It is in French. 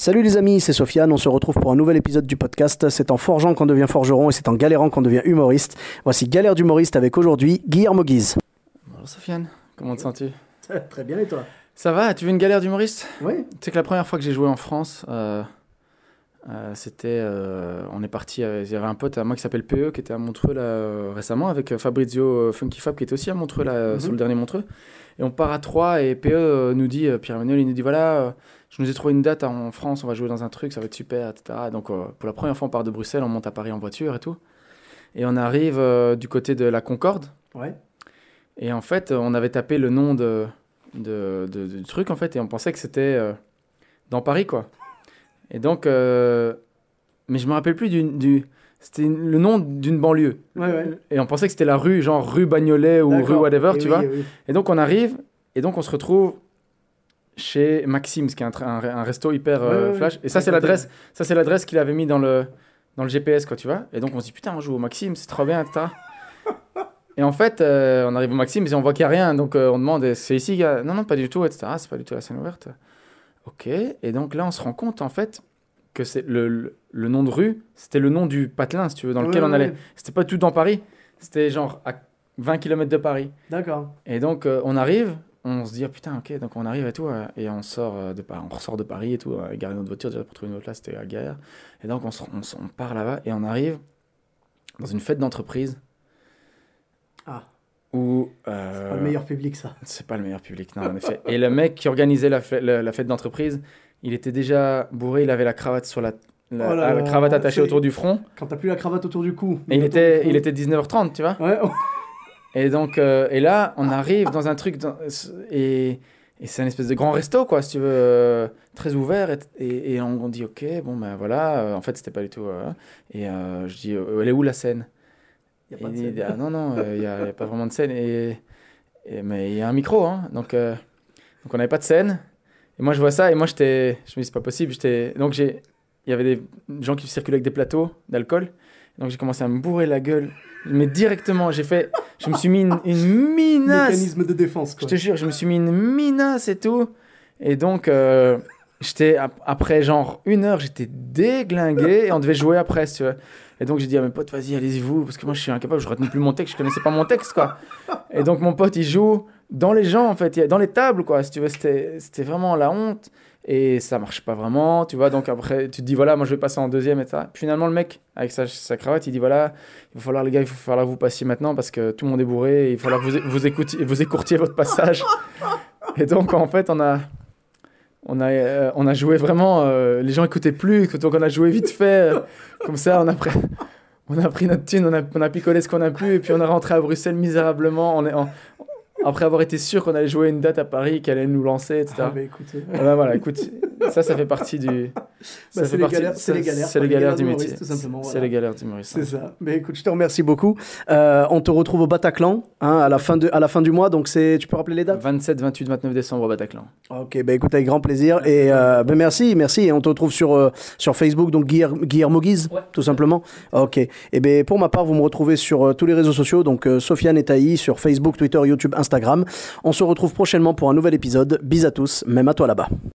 Salut les amis, c'est Sofiane, on se retrouve pour un nouvel épisode du podcast. C'est en forgeant qu'on devient forgeron et c'est en galérant qu'on devient humoriste. Voici Galère d'humoriste avec aujourd'hui Guillermo Guise. Bonjour Sofiane, comment te sens-tu? Très bien et toi? Ça va, tu veux une galère d'humoriste? Oui. Tu sais que la première fois que j'ai joué en France, c'était, on est parti, il y avait un pote à moi qui s'appelle PE qui était à Montreux là, récemment avec Fabrizio Funky Fab qui était aussi à Montreux là, sur le dernier Montreux. Et on part à 3 et PE nous dit, Pierre-Emmanuel, il nous dit voilà, je nous ai trouvé une date en France, on va jouer dans un truc, ça va être super, etc. Donc pour la première fois on part de Bruxelles, on monte à Paris en voiture et tout. Et on arrive du côté de la Concorde. Ouais. Et en fait, on avait tapé le nom du truc en fait et on pensait que c'était dans Paris quoi. Et donc, mais je me rappelle plus c'était le nom d'une banlieue. Ouais. Et on pensait que c'était la rue, genre rue Bagnolet ou D'accord. rue whatever, Et tu oui, vois. oui. Et donc on arrive et donc on se retrouve chez Maxime, qui est un resto hyper Ouais, flash. ouais. Et ça c'est l'adresse qu'il avait mis dans le GPS quoi, tu vois. Et donc on se dit putain, on joue au Maxime, c'est trop bien, etc. Et en fait, on arrive au Maxime et on voit qu'il n'y a rien. Donc, on demande, c'est ici, gars? Non, pas du tout, etc. C'est pas du tout la scène ouverte. Ok. Et donc là, on se rend compte, en fait, que c'est le nom de rue, c'était le nom du patelin, si tu veux, dans lequel on allait. Ouais. C'était pas tout dans Paris. C'était genre à 20 km de Paris. D'accord. Et donc, on arrive, on se dit, ah, putain, ok. Donc, on arrive et tout. Et on sort de Paris. On ressort de Paris et tout. Garer notre voiture, déjà, pour trouver une autre là, c'était la guerre. Et donc, on part là-bas et on arrive dans une fête d'entreprise. Ah. Où, C'est pas le meilleur public, ça. c'est pas le meilleur public, non, en effet. Et le mec qui organisait la fête d'entreprise, il était déjà bourré, il avait la cravate sur la cravate attachée autour du front. Quand t'as plus la cravate autour du cou. Et il était 19h30, tu vois. Ouais. Et donc, et là, on arrive dans un truc, et c'est un espèce de grand resto, quoi, si tu veux, très ouvert. Et on dit, ok, bon, ben voilà, en fait, c'était pas du tout. Et je dis, elle est où la scène? Y a pas de Il scène. dit, ah non, il n'y a pas vraiment de scène. Mais il y a un micro, hein. Donc on n'avait pas de scène. Et moi, je vois ça, et moi, je me dis, c'est pas possible. Donc, il y avait des gens qui circulaient avec des plateaux d'alcool. Donc, j'ai commencé à me bourrer la gueule. Mais directement, je me suis mis une minace. Mécanisme de défense, quoi. Je te jure, je me suis mis une minace et tout. Et donc, après genre 1 heure, j'étais déglingué et on devait jouer après, tu vois. Et donc, j'ai dit à mes potes, vas-y, allez-y vous, parce que moi, je suis incapable, je retenais plus mon texte, je connaissais pas mon texte, quoi. Et donc, mon pote, il joue dans les gens, en fait, dans les tables, quoi, si tu veux, c'était vraiment la honte. Et ça marche pas vraiment, tu vois. Donc, après, tu te dis, voilà, moi, je vais passer en deuxième, et ça. Puis, finalement, le mec, avec sa cravate, il dit, voilà, il va falloir, les gars, il va falloir que vous passiez maintenant parce que tout le monde est bourré, et il va falloir que vous écourtiez votre passage. Et donc, en fait, on a joué vraiment, les gens écoutaient plus, donc on a joué vite fait, comme ça, on a pris notre thune, on a picolé ce qu'on a pu, et puis on est rentré à Bruxelles misérablement, après avoir été sûr qu'on allait jouer une date à Paris, qu'elle allait nous lancer, etc. Ah, bah écoute. Voilà, écoute, ça fait partie du... C'est les galères du métier. tout simplement. C'est Voilà. les galères d'humoriste. C'est ça. Mais écoute, je te remercie beaucoup. On te retrouve au Bataclan à la fin du mois. Donc, tu peux rappeler les dates? 27, 28, 29 décembre au Bataclan. Ok, bah écoute, avec grand plaisir. Et merci. Et on te retrouve sur Facebook, donc Guillermo Guise, tout simplement. Ok. Et ben pour ma part, vous me retrouvez sur tous les réseaux sociaux, donc Sofiane et Taï, sur Facebook, Twitter, YouTube, Instagram. On se retrouve prochainement pour un nouvel épisode. Bis à tous, même à toi là-bas.